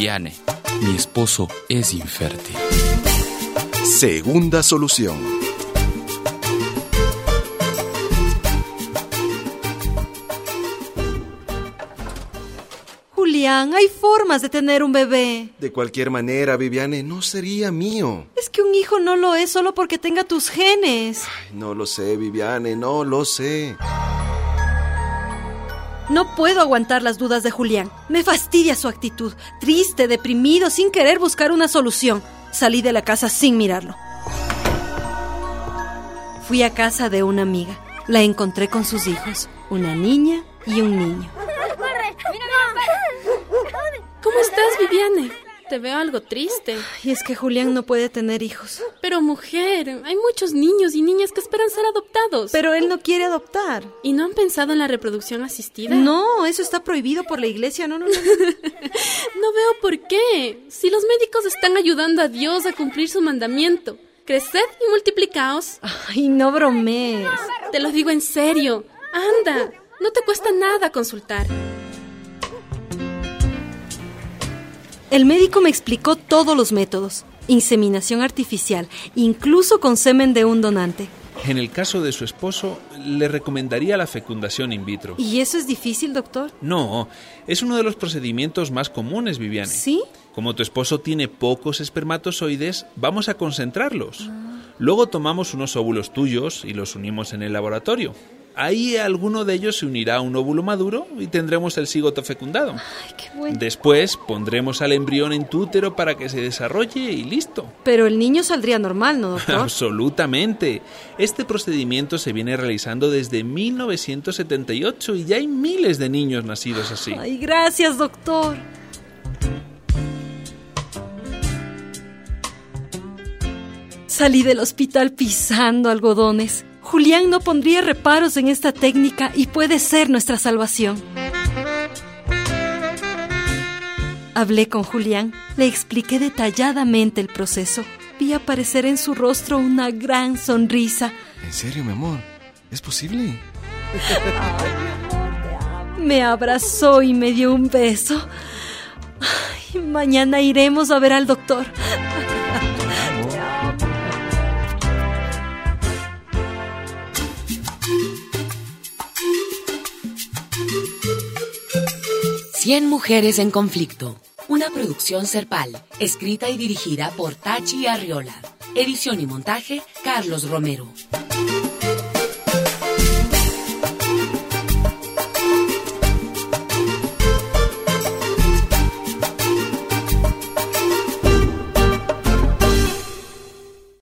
Viviane, mi esposo es infértil. Segunda solución. Julián, hay formas de tener un bebé. De cualquier manera, Viviane, no sería mío. Es que un hijo no lo es solo porque tenga tus genes. Ay, no lo sé, Viviane, no lo sé. No puedo aguantar las dudas de Julián. Me fastidia su actitud. Triste, deprimido, sin querer buscar una solución. Salí de la casa sin mirarlo. Fui a casa de una amiga. La encontré con sus hijos, una niña y un niño. ¿Cómo estás, Viviane? Te veo algo triste. Y es que Julián no puede tener hijos. Pero mujer, hay muchos niños y niñas que esperan ser adoptados. Pero él no quiere adoptar. ¿Y no han pensado en la reproducción asistida? No, eso está prohibido por la iglesia. No. No veo por qué. Si los médicos están ayudando a Dios a cumplir su mandamiento. Creced y multiplicaos. Ay, no bromees. Te lo digo en serio. Anda, no te cuesta nada consultar. El médico me explicó todos los métodos. Inseminación artificial, incluso con semen de un donante. En el caso de su esposo, le recomendaría la fecundación in vitro. ¿Y eso es difícil, doctor? No, es uno de los procedimientos más comunes, Viviane. ¿Sí? Como tu esposo tiene pocos espermatozoides, vamos a concentrarlos. Luego tomamos unos óvulos tuyos y los unimos en el laboratorio. Ahí alguno de ellos se unirá a un óvulo maduro y tendremos el cigoto fecundado. Ay, qué bueno. Después pondremos al embrión en tu útero para que se desarrolle y listo. Pero el niño saldría normal, ¿no, doctor? Absolutamente. Este procedimiento se viene realizando desde 1978 y ya hay miles de niños nacidos así. Ay, gracias, doctor. Salí del hospital pisando algodones. Julián no pondría reparos en esta técnica y puede ser nuestra salvación. Hablé con Julián, le expliqué detalladamente el proceso. Vi aparecer en su rostro una gran sonrisa. ¿En serio, mi amor? ¿Es posible? Me abrazó y me dio un beso. Ay, mañana iremos a ver al doctor. Cien mujeres en conflicto. Una producción Serpal, escrita y dirigida por Tachi Arriola. Edición y montaje, Carlos Romero.